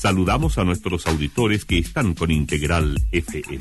Saludamos a nuestros auditores que están con Integral FM.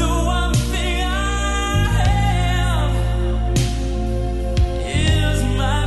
is my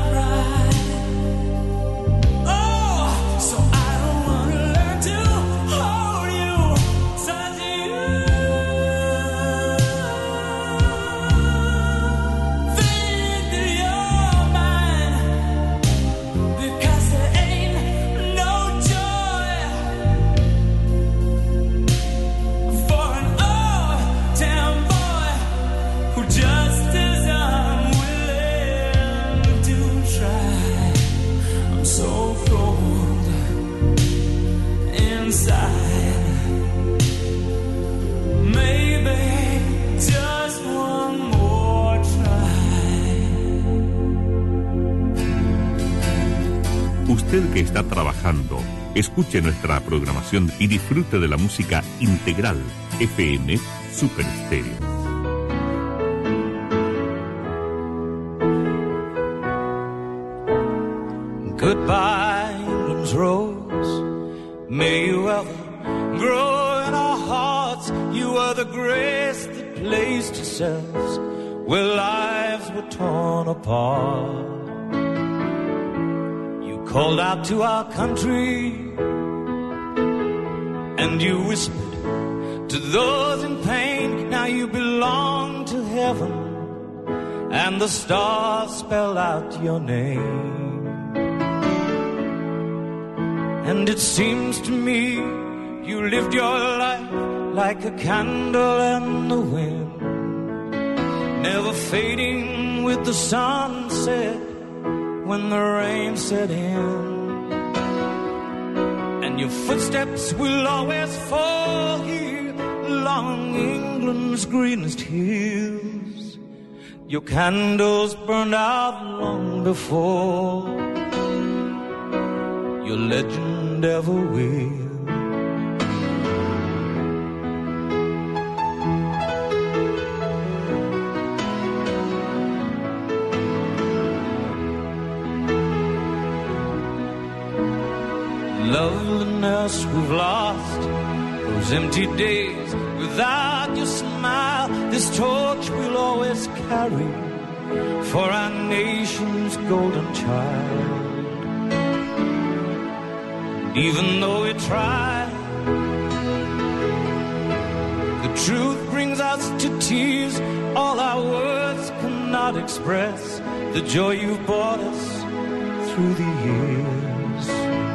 Usted que está trabajando, escuche nuestra programación y disfrute de la música integral FM Super Estéreo. Goodbye, England's rose. May you ever grow in our hearts. You are the grace that placed yourselves where lives were torn apart. You called out to our country and you whispered to those in pain. Now you belong to heaven and the stars spell out your name. And it seems to me you lived your life like a candle in the wind, never fading with the sunset when the rain set in. And your footsteps will always fall here along England's greenest hills. Your candles burned out long before your legend ever will. Loveliness we've lost, those empty days without your smile. This torch we'll always carry for our nation's golden child. Even though we try, the truth brings us to tears. All our words cannot express the joy you've brought us through the years.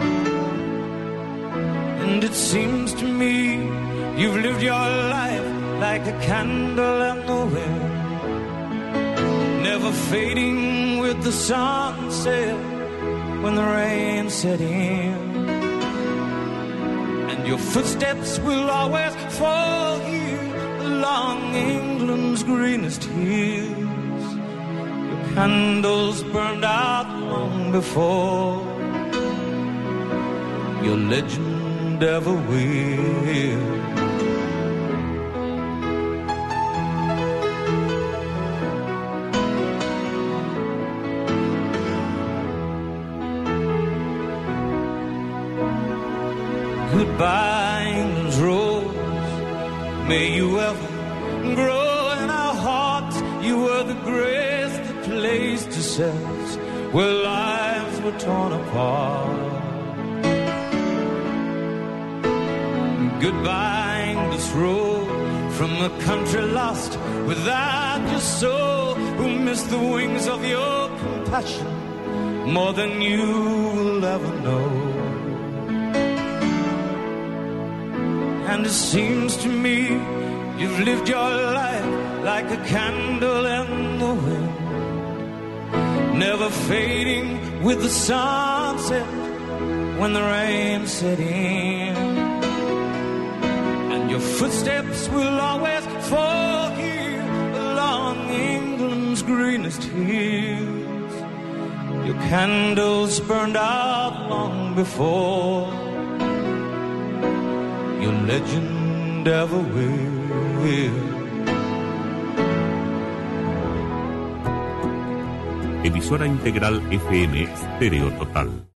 And it seems to me you've lived your life like a candle in the wind, never fading with the sunset when the rain set in. Your footsteps will always fall here along England's greenest hills. Your candles burned out long before your legend ever will. Goodbye, England's rose. May you ever grow in our hearts. You were the grace that placed yourselves where lives were torn apart. Goodbye, England's rose, from a country lost without your soul, who missed the wings of your compassion more than you will ever know. And it seems to me you've lived your life like a candle in the wind, never fading with the sunset when the rain set in. And your footsteps will always fall here along England's greenest hills. Your candles burned out long before your legend ever will. Emisora integral FM Stereo Total.